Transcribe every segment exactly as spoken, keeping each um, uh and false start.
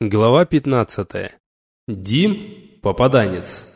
Глава пятнадцатая. Дим, попаданец.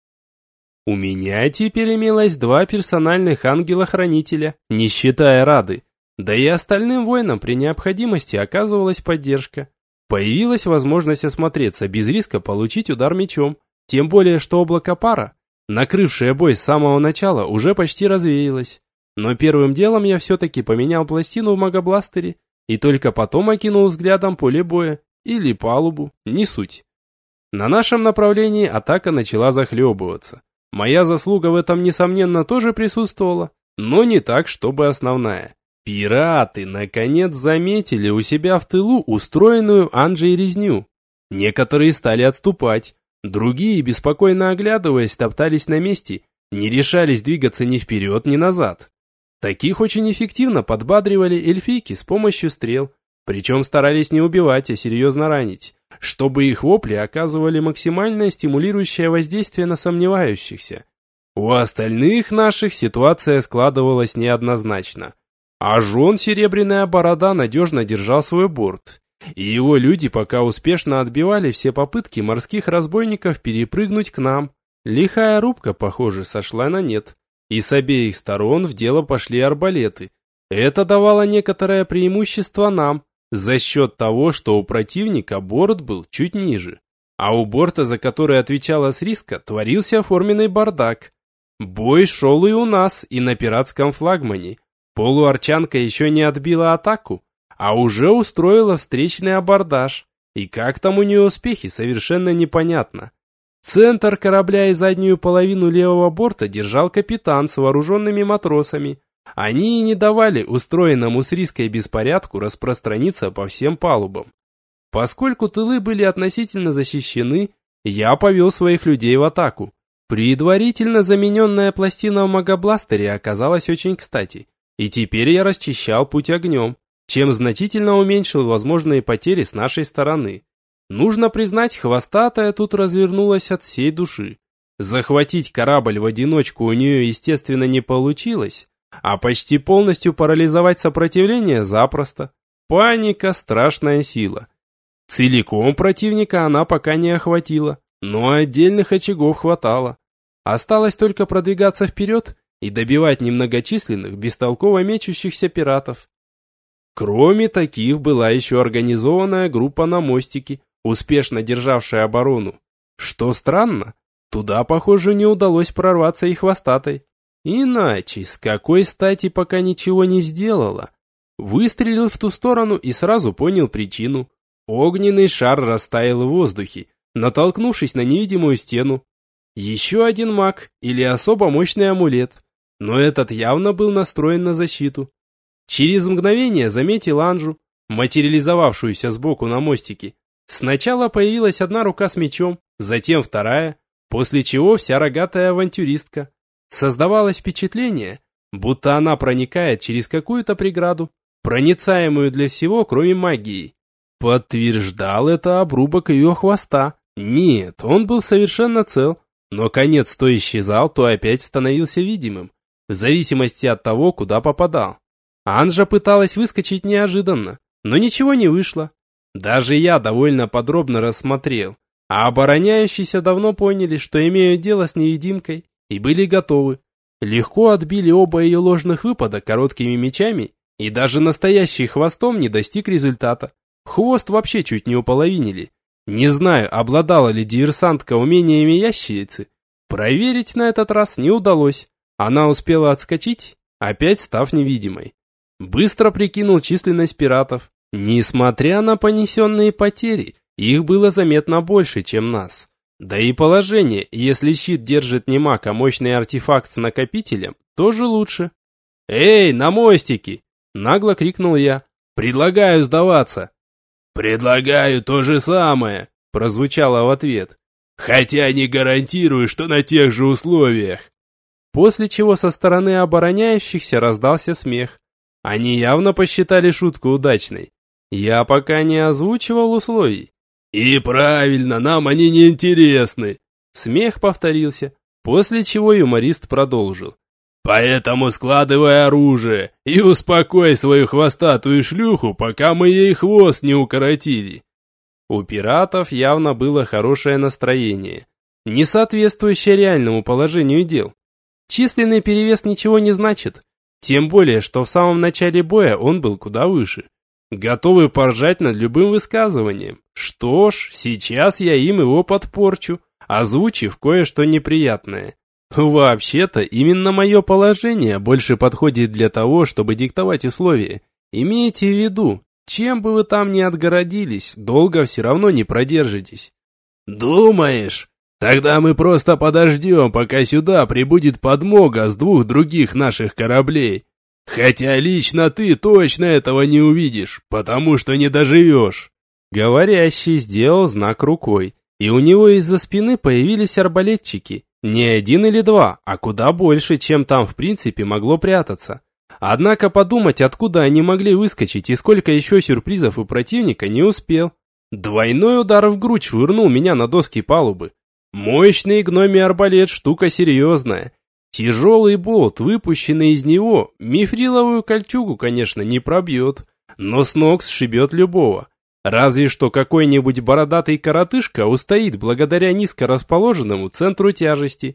У меня теперь имелось два персональных ангела-хранителя, не считая Рады. Да и остальным воинам при необходимости оказывалась поддержка. Появилась возможность осмотреться без риска получить удар мечом, тем более что облако пара, накрывшее бой с самого начала, уже почти развеялось. Но первым делом я все-таки поменял пластину в магобластере и только потом окинул взглядом поле боя. Или палубу, не суть. На нашем направлении атака начала захлебываться. Моя заслуга в этом, несомненно, тоже присутствовала, но не так, чтобы основная. Пираты, наконец, заметили у себя в тылу устроенную Анджей резню. Некоторые стали отступать, другие, беспокойно оглядываясь, топтались на месте, не решались двигаться ни вперед, ни назад. Таких очень эффективно подбадривали эльфийки с помощью стрел. Причем старались не убивать, а серьезно ранить, чтобы их вопли оказывали максимальное стимулирующее воздействие на сомневающихся. У остальных наших ситуация складывалась неоднозначно. А Жон Серебряная Борода надежно держал свой борт, и его люди пока успешно отбивали все попытки морских разбойников перепрыгнуть к нам. Лихая рубка, похоже, сошла на нет, и с обеих сторон в дело пошли арбалеты. Это давало некоторое преимущество нам, за счет того, что у противника борт был чуть ниже, а у борта, за который отвечала Сриска, творился оформленный бардак. Бой шел и у нас, и на пиратском флагмане. Полуарчанка еще не отбила атаку, а уже устроила встречный абордаж. И как там у нее успехи, совершенно непонятно. Центр корабля и заднюю половину левого борта держал капитан с вооруженными матросами. Они и не давали устроенному с Риской беспорядку распространиться по всем палубам. Поскольку тылы были относительно защищены, я повел своих людей в атаку. Предварительно замененная пластина в магобластере оказалась очень кстати, и теперь я расчищал путь огнем, чем значительно уменьшил возможные потери с нашей стороны. Нужно признать, хвостатая тут развернулась от всей души. Захватить корабль в одиночку у нее, естественно, не получилось, а почти полностью парализовать сопротивление запросто. Паника – страшная сила. Целиком противника она пока не охватила, но отдельных очагов хватало. Осталось только продвигаться вперед и добивать немногочисленных, бестолково мечущихся пиратов. Кроме таких была еще организованная группа на мостике, успешно державшая оборону. Что странно, туда, похоже, не удалось прорваться и хвостатой. Иначе, с какой стати пока ничего не сделала? Выстрелил в ту сторону и сразу понял причину. Огненный шар растаял в воздухе, натолкнувшись на невидимую стену. Еще один маг или особо мощный амулет, но этот явно был настроен на защиту. Через мгновение заметил Анжу, материализовавшуюся сбоку на мостике. Сначала появилась одна рука с мечом, затем вторая, после чего вся рогатая авантюристка. Создавалось впечатление, будто она проникает через какую-то преграду, проницаемую для всего, кроме магии. Подтверждал это обрубок ее хвоста. Нет, он был совершенно цел, но конец то исчезал, то опять становился видимым, в зависимости от того, куда попадал. Анжа пыталась выскочить неожиданно, но ничего не вышло. Даже я довольно подробно рассмотрел, а обороняющиеся давно поняли, что имеют дело с невидимкой, и были готовы. Легко отбили оба ее ложных выпада короткими мечами, и даже настоящий хвостом не достиг результата. Хвост вообще чуть не уполовинили. Не знаю, обладала ли диверсантка умениями ящерицы. Проверить на этот раз не удалось. Она успела отскочить, опять став невидимой. Быстро прикинул численность пиратов. Несмотря на понесенные потери, их было заметно больше, чем нас. Да и положение, если щит держит не маг, а мощный артефакт с накопителем, тоже лучше. «Эй, на мостике!» – нагло крикнул я. «Предлагаю сдаваться!» «Предлагаю то же самое!» – прозвучало в ответ. «Хотя не гарантирую, что на тех же условиях!» После чего со стороны обороняющихся раздался смех. Они явно посчитали шутку удачной. Я пока не озвучивал условий. «И правильно, нам они не интересны!» Смех повторился, после чего юморист продолжил. «Поэтому складывай оружие и успокой свою хвостатую шлюху, пока мы ей хвост не укоротили!» У пиратов явно было хорошее настроение, не соответствующее реальному положению дел. Численный перевес ничего не значит, тем более, что в самом начале боя он был куда выше. Готовы поржать над любым высказыванием. Что ж, сейчас я им его подпорчу, озвучив кое-что неприятное. Вообще-то, именно мое положение больше подходит для того, чтобы диктовать условия. Имейте в виду, чем бы вы там ни отгородились, долго все равно не продержитесь. Думаешь? Тогда мы просто подождем, пока сюда прибудет подмога с двух других наших кораблей. Хотя лично ты точно этого не увидишь, потому что не доживешь. Говорящий сделал знак рукой, и у него из-за спины появились арбалетчики. Не один или два, а куда больше, чем там в принципе могло прятаться. Однако подумать, откуда они могли выскочить и сколько еще сюрпризов у противника, не успел. Двойной удар в грудь швырнул меня на доски палубы. Мощный гномий арбалет штука серьезная. Тяжелый болт, выпущенный из него, мифриловую кольчугу, конечно, не пробьет, но с ног сшибет любого. Разве что какой-нибудь бородатый коротышка устоит благодаря низко расположенному центру тяжести.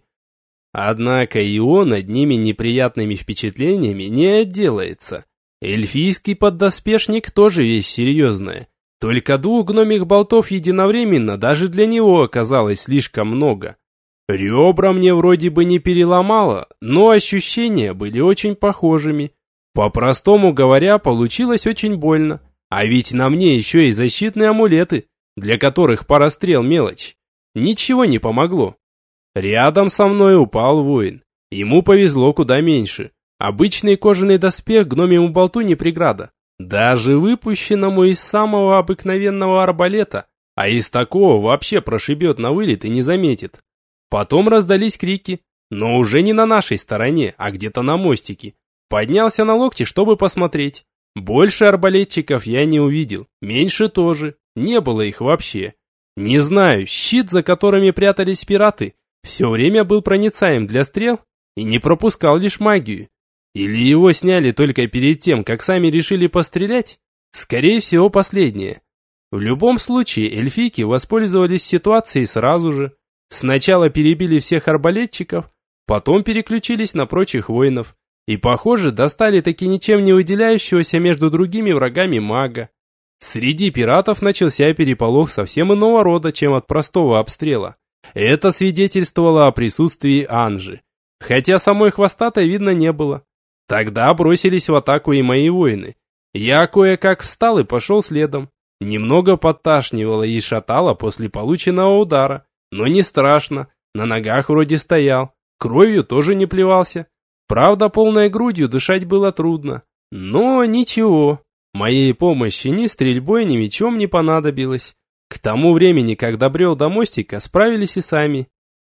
Однако и он одними неприятными впечатлениями не отделается. Эльфийский поддоспешник тоже вещь серьезная. Только двух гномих болтов единовременно даже для него оказалось слишком много. Ребра мне вроде бы не переломало, но ощущения были очень похожими. По-простому говоря, получилось очень больно. А ведь на мне еще и защитные амулеты, для которых пара стрел мелочь. Ничего не помогло. Рядом со мной упал воин. Ему повезло куда меньше. Обычный кожаный доспех гномьему болту не преграда. Даже выпущенному из самого обыкновенного арбалета, а из такого вообще прошибет на вылет и не заметит. Потом раздались крики, но уже не на нашей стороне, а где-то на мостике. Поднялся на локти, чтобы посмотреть. Больше арбалетчиков я не увидел, меньше тоже, не было их вообще. Не знаю, щит, за которыми прятались пираты, все время был проницаем для стрел и не пропускал лишь магию. Или его сняли только перед тем, как сами решили пострелять? Скорее всего, последнее. В любом случае, эльфийки воспользовались ситуацией сразу же. Сначала перебили всех арбалетчиков, потом переключились на прочих воинов. И, похоже, достали таки ничем не выделяющегося между другими врагами мага. Среди пиратов начался переполох совсем иного рода, чем от простого обстрела. Это свидетельствовало о присутствии Анжи. Хотя самой хвостатой видно не было. Тогда бросились в атаку и мои воины. Я кое-как встал и пошел следом. Немного подташнивало и шатало после полученного удара. Но не страшно, на ногах вроде стоял, кровью тоже не плевался. Правда, полной грудью дышать было трудно. Но ничего, моей помощи ни стрельбой, ни мечом не понадобилось. К тому времени, как добрел до мостика, справились и сами.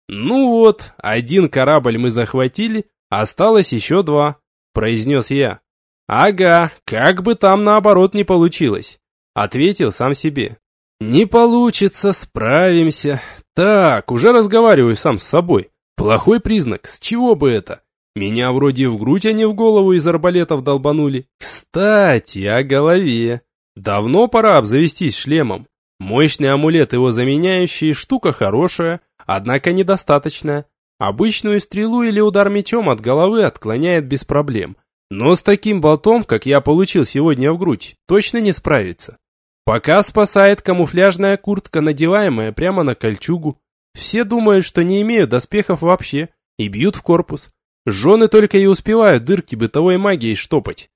Ну вот, один корабль мы захватили, осталось еще два, произнес я. Ага, как бы там наоборот не получилось, ответил сам себе. Не получится, справимся. Так, уже разговариваю сам с собой. Плохой признак, с чего бы это? Меня вроде в грудь, а не в голову из арбалетов долбанули. Кстати, о голове. Давно пора обзавестись шлемом. Мощный амулет его заменяющий, штука хорошая, однако недостаточная. Обычную стрелу или удар мечом от головы отклоняет без проблем. Но с таким болтом, как я получил сегодня в грудь, точно не справится. Пока спасает камуфляжная куртка, надеваемая прямо на кольчугу. Все думают, что не имеют доспехов вообще, и бьют в корпус. Жены только и успевают дырки бытовой магией штопать.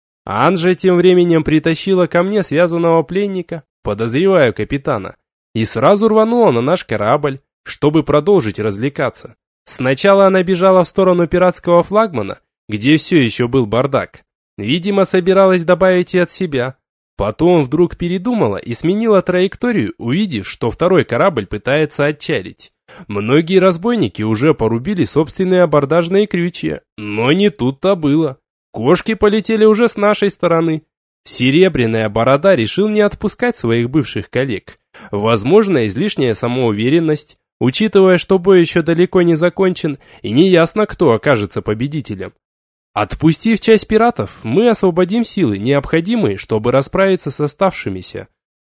Анжа тем временем притащила ко мне связанного пленника, подозреваю капитана, и сразу рванула на наш корабль, чтобы продолжить развлекаться. Сначала она бежала в сторону пиратского флагмана, где все еще был бардак. Видимо, собиралась добавить и от себя. Потом вдруг передумала и сменила траекторию, увидев, что второй корабль пытается отчалить. Многие разбойники уже порубили собственные абордажные крючья, но не тут-то было. Кошки полетели уже с нашей стороны. Серебряная борода решил не отпускать своих бывших коллег. Возможно, излишняя самоуверенность, учитывая, что бой еще далеко не закончен и неясно, кто окажется победителем. Отпустив часть пиратов, мы освободим силы, необходимые, чтобы расправиться с оставшимися.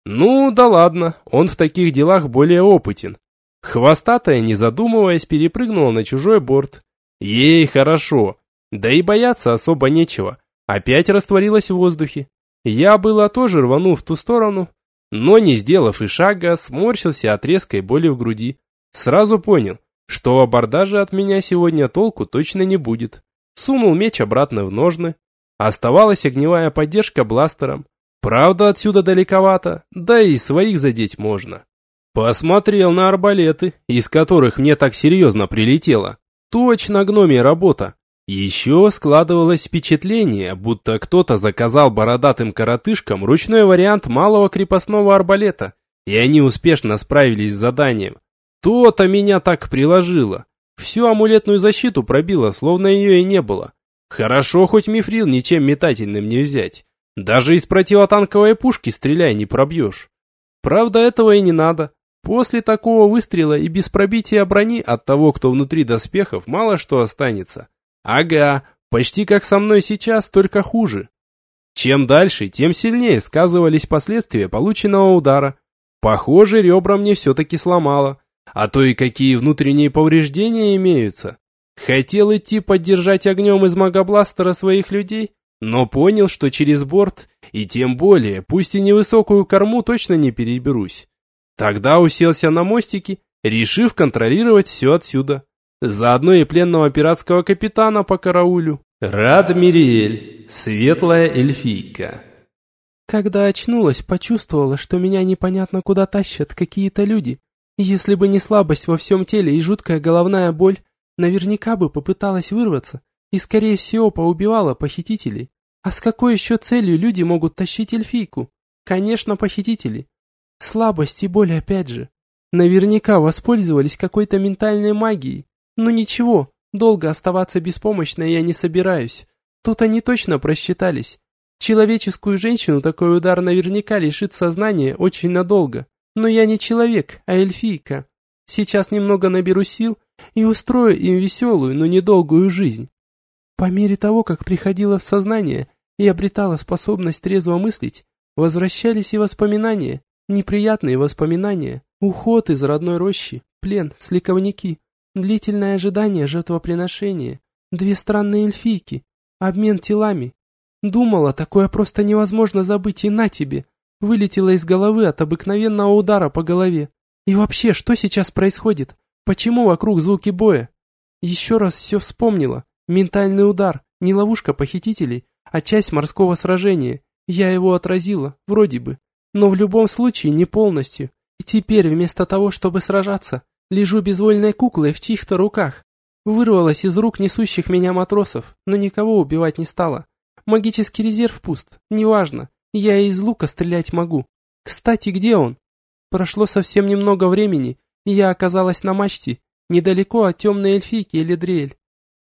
Ну, да ладно, он в таких делах более опытен. Хвостатая, не задумываясь, перепрыгнула на чужой борт. Ей хорошо, да и бояться особо нечего. Опять растворилась в воздухе. Я было тоже рванул в ту сторону, но не сделав и шага, сморщился от резкой боли в груди. Сразу понял, что в абордаже от меня сегодня толку точно не будет. Сунул меч обратно в ножны. Оставалась огневая поддержка бластером. Правда, отсюда далековато, да и своих задеть можно. Посмотрел на арбалеты, из которых мне так серьезно прилетело. Точно гномья работа. Еще складывалось впечатление, будто кто-то заказал бородатым коротышкам ручной вариант малого крепостного арбалета, и они успешно справились с заданием. То-то меня так приложило. Всю амулетную защиту пробило, словно ее и не было. Хорошо, хоть мифрил ничем метательным не взять. Даже из противотанковой пушки стреляй не пробьешь. Правда, этого и не надо. После такого выстрела и без пробития брони от того, кто внутри доспехов, мало что останется. Ага, почти как со мной сейчас, только хуже. Чем дальше, тем сильнее сказывались последствия полученного удара. Похоже, ребра мне все-таки сломало. А то и какие внутренние повреждения имеются. Хотел идти поддержать огнем из магобластера своих людей, но понял, что через борт, и тем более, пусть и невысокую корму, точно не переберусь. Тогда уселся на мостике, решив контролировать все отсюда. Заодно и пленного пиратского капитана по караулю. Радмириэль, светлая эльфийка. Когда очнулась, почувствовала, что меня непонятно куда тащат какие-то люди. Если бы не слабость во всем теле и жуткая головная боль, наверняка бы попыталась вырваться и, скорее всего, поубивала похитителей. А с какой еще целью люди могут тащить эльфийку? Конечно, похитители. Слабость и боль опять же. Наверняка воспользовались какой-то ментальной магией. Ну ничего, долго оставаться беспомощной я не собираюсь. Тут они точно просчитались. Человеческую женщину такой удар наверняка лишит сознания очень надолго. Но я не человек, а эльфийка. Сейчас немного наберу сил и устрою им веселую, но недолгую жизнь. По мере того, как приходила в сознание и обретала способность трезво мыслить, возвращались и воспоминания, неприятные воспоминания, уход из родной рощи, плен, сликовники. Длительное ожидание жертвоприношения, две странные эльфийки, обмен телами. Думала, такое просто невозможно забыть, и на тебе. Вылетела из головы от обыкновенного удара по голове. И вообще, что сейчас происходит? Почему вокруг звуки боя? Еще раз все вспомнила. Ментальный удар, не ловушка похитителей, а часть морского сражения. Я его отразила, вроде бы. Но в любом случае не полностью. И теперь, вместо того, чтобы сражаться, лежу безвольной куклой в чьих-то руках. Вырвалась из рук несущих меня матросов, но никого убивать не стала. Магический резерв пуст, неважно, я и из лука стрелять могу. Кстати, где он? Прошло совсем немного времени, и я оказалась на мачте, недалеко от темной эльфийки Эледриэль.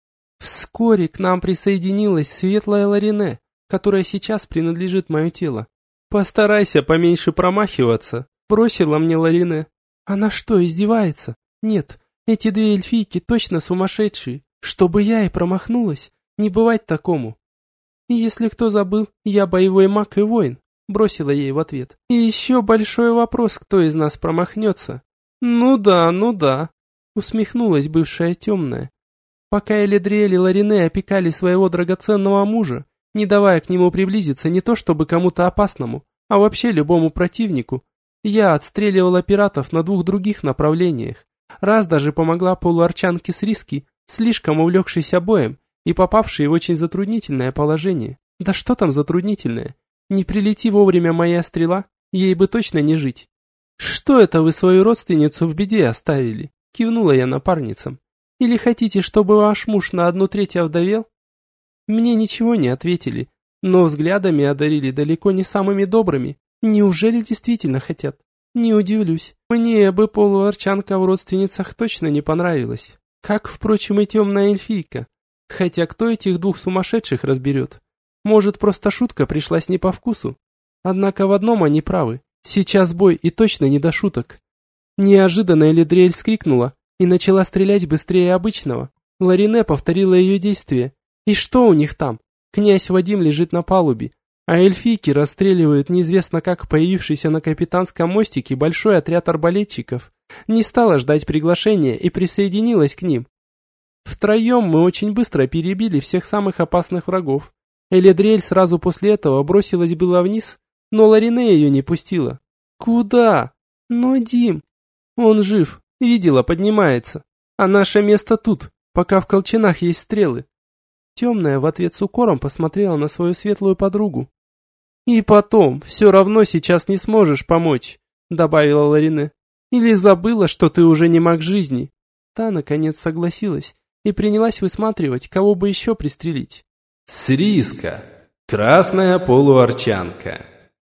Вскоре к нам присоединилась светлая Ларине, которая сейчас принадлежит мое тело. «Постарайся поменьше промахиваться», — бросила мне Ларине. Она что, издевается? Нет, эти две эльфийки точно сумасшедшие. Чтобы я и промахнулась, не бывать такому. И если кто забыл, я боевой маг и воин, бросила ей в ответ. И еще большой вопрос, кто из нас промахнется. Ну да, ну да, усмехнулась бывшая темная. Пока Эледриэль и Ларине опекали своего драгоценного мужа, не давая к нему приблизиться не то чтобы кому-то опасному, а вообще любому противнику, я отстреливала пиратов на двух других направлениях. Раз даже помогла полуарчанке с риски, слишком увлекшейся боем и попавшей в очень затруднительное положение. Да что там затруднительное? Не прилети вовремя моя стрела, ей бы точно не жить. «Что это вы свою родственницу в беде оставили?» — кивнула я напарницам. «Или хотите, чтобы ваш муж на одну треть овдовел?» Мне ничего не ответили, но взглядами одарили далеко не самыми добрыми. Неужели действительно хотят? Не удивлюсь. Мне бы полуарчанка в родственницах точно не понравилась. Как, впрочем, и темная эльфийка. Хотя кто этих двух сумасшедших разберет? Может, просто шутка пришлась не по вкусу? Однако в одном они правы. Сейчас бой и точно не до шуток. Неожиданно Эледриэль вскрикнула и начала стрелять быстрее обычного. Ларине повторила ее действие. И что у них там? Князь Вадим лежит на палубе. А эльфийки расстреливают неизвестно как появившийся на капитанском мостике большой отряд арбалетчиков. Не стала ждать приглашения и присоединилась к ним. Втроем мы очень быстро перебили всех самых опасных врагов. Эледриэль сразу после этого бросилась было вниз, но Ларине ее не пустила. Куда? Но Дим... Он жив, видела, поднимается. А наше место тут, пока в колчанах есть стрелы. Темная в ответ с укором посмотрела на свою светлую подругу. «И потом, все равно сейчас не сможешь помочь», — добавила Ларине. «Или забыла, что ты уже не маг жизни». Та, наконец, согласилась и принялась высматривать, кого бы еще пристрелить. Сриска, красная полуарчанка.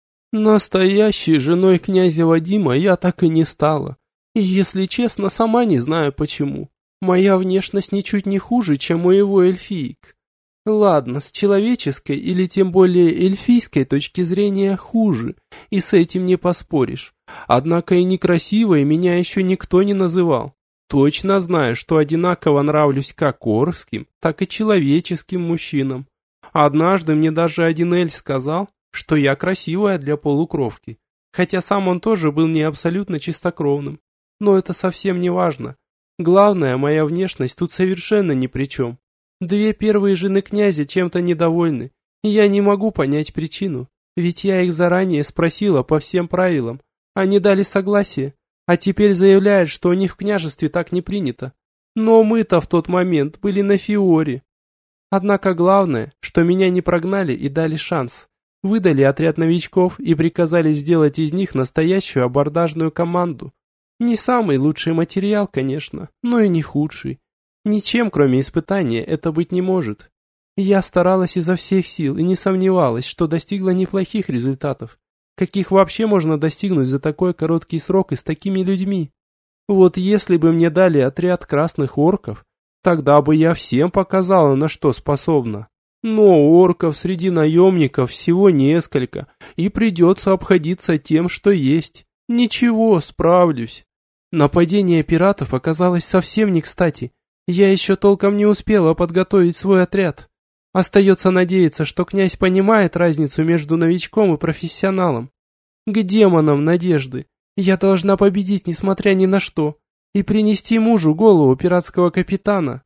Настоящей женой князя Вадима я так и не стала. И, если честно, сама не знаю почему. Моя внешность ничуть не хуже, чем у его эльфиек. Ладно, с человеческой или тем более эльфийской точки зрения хуже, и с этим не поспоришь. Однако и некрасивой меня еще никто не называл. Точно знаю, что одинаково нравлюсь как оркским, так и человеческим мужчинам. Однажды мне даже один эльф сказал, что я красивая для полукровки, хотя сам он тоже был не абсолютно чистокровным. Но это совсем не важно. Главное, моя внешность тут совершенно ни при чем. Две первые жены князя чем-то недовольны, и я не могу понять причину, ведь я их заранее спросила по всем правилам. Они дали согласие, а теперь заявляют, что у них в княжестве так не принято. Но мы-то в тот момент были на Фиоре. Однако главное, что меня не прогнали и дали шанс. Выдали отряд новичков и приказали сделать из них настоящую абордажную команду. Не самый лучший материал, конечно, но и не худший. Ничем, кроме испытания, это быть не может. Я старалась изо всех сил и не сомневалась, что достигла неплохих результатов. Каких вообще можно достигнуть за такой короткий срок и с такими людьми? Вот если бы мне дали отряд красных орков, тогда бы я всем показала, на что способна. Но орков среди наемников всего несколько, и придется обходиться тем, что есть. Ничего, справлюсь. Нападение пиратов оказалось совсем не кстати. Я еще толком не успела подготовить свой отряд. Остается надеяться, что князь понимает разницу между новичком и профессионалом. К демонам надежды. Я должна победить, несмотря ни на что, и принести мужу голову пиратского капитана.